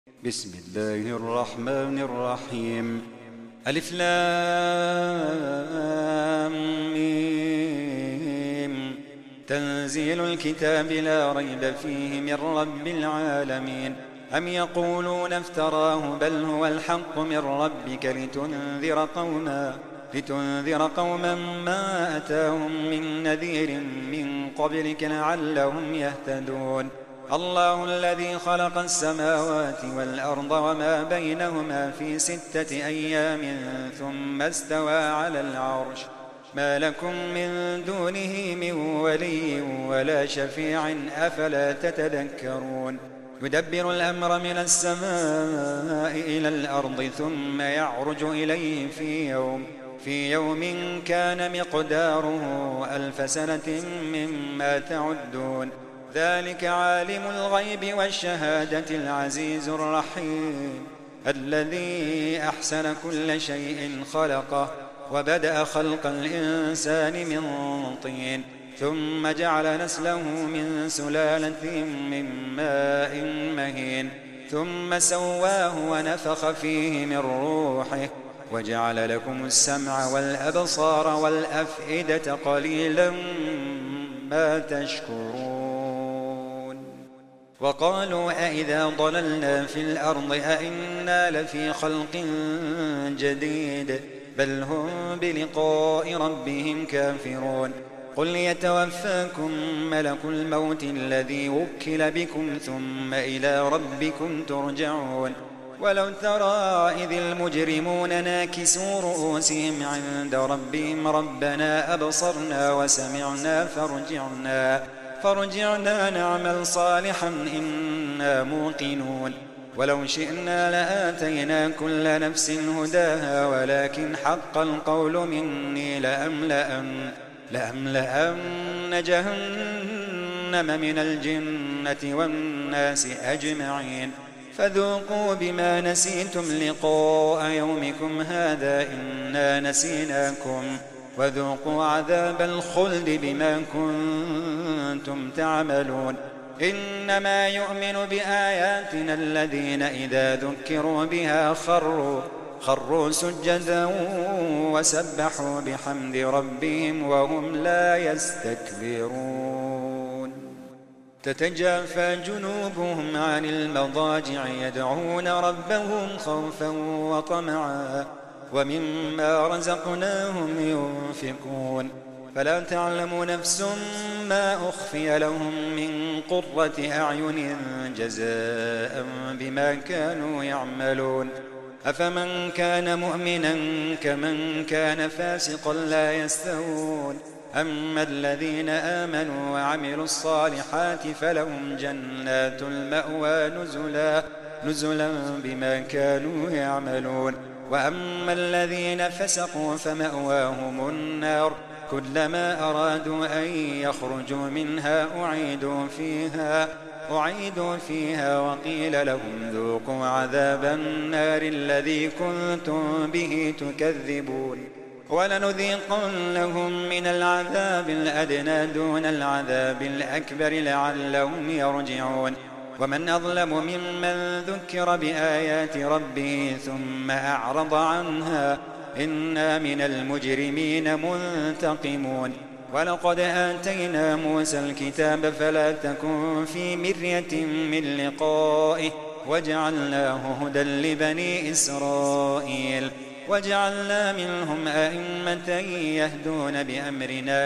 بسم الله الرحمن الرحيم. ألف لام ميم. تنزيل الكتاب لا ريب فيه من رب العالمين. أم يقولون افتراه بل هو الحق من ربك لتنذر قوما ما أتاهم من نذير من قبلك لعلهم يهتدون. الله الذي خلق السماوات والأرض وما بينهما في 6 أيام ثم استوى على العرش ما لكم من دونه من ولي ولا شفيع أفلا تتذكرون. يدبر الأمر من السماء إلى الأرض ثم يعرج إليه في يوم كان مقداره 1000 سنة مما تعدون. ذلك عالم الغيب والشهادة العزيز الرحيم الذي أحسن كل شيء خلقه وبدأ خلق الإنسان من طين ثم جعل نسله من سلالة من ماء مهين ثم سواه ونفخ فيه من روحه وجعل لكم السمع والأبصار والأفئدة قليلا ما تشكرون. وقالوا أئذا ضللنا في الأرض أئنا لفي خلق جديد بل هم بلقاء ربهم كافرون. قل يتوفاكم ملك الموت الذي وكل بكم ثم إلى ربكم ترجعون. ولو ترى إذ المجرمون ناكسوا رؤوسهم عند ربهم ربنا أبصرنا وسمعنا فارجعنا نعمل صالحا إنا موقنون. ولو شئنا لآتينا كل نفس هداها ولكن حق القول مني لأملأن جهنم من الجنة والناس أجمعين. فذوقوا بما نسيتم لقاء يومكم هذا إنا نسيناكم وذوقوا عذاب الخلد بما كنتم تعملون. إنما يؤمن بآياتنا الذين إذا ذكروا بها خروا سجدا وسبحوا بحمد ربهم وهم لا يستكبرون. تتجافى جنوبهم عن المضاجع يدعون ربهم خوفا وطمعا ومما رزقناهم ينفقون. فلا تعلم نفس ما أخفي لهم من قرة أعين جزاء بما كانوا يعملون. أفمن كان مؤمنا كمن كان فاسقا لا يستوون. أما الذين آمنوا وعملوا الصالحات فلهم جنات المأوى نزلا بما كانوا يعملون. وأما الذين فسقوا فمأواهم النار كلما أرادوا أن يخرجوا منها أعيدوا فيها وقيل لهم ذوقوا عذاب النار الذي كنتم به تكذبون. ولنذيقنهم من العذاب الأدنى دون العذاب الأكبر لعلهم يرجعون. ومن أظلم ممن ذكر بآيات ربه ثم أعرض عنها إنا من المجرمين منتقمون. ولقد آتينا موسى الكتاب فلا تكن في مرية من لقائه وجعلناه هدى لبني إسرائيل وجعلنا منهم أئمة يهدون بأمرنا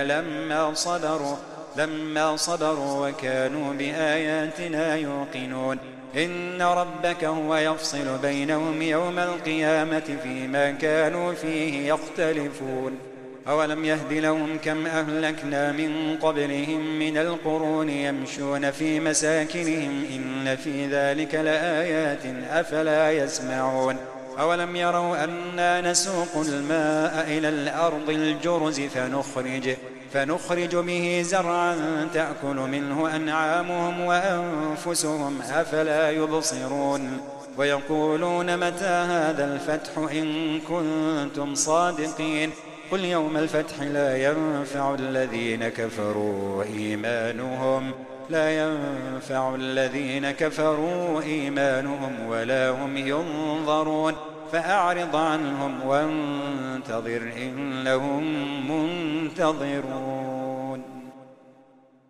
لما صبروا وكانوا بآياتنا يوقنون. إن ربك هو يفصل بينهم يوم القيامة فيما كانوا فيه يختلفون. أولم يهد لهم كم أهلكنا من قبلهم من القرون يمشون في مساكنهم إن في ذلك لآيات أفلا يسمعون. أولم يروا أنا نسوق الماء إلى الأرض الجرز فنخرج به زرعا تأكل منه أنعامهم وأنفسهم أفلا يبصرون. ويقولون متى هذا الفتح إن كنتم صادقين قل يوم الفتح لا ينفع الذين كفروا لا ينفع الذين كفروا إيمانهم ولا هم ينظرون فأعرض عنهم وانتظر إنهم منتظرون.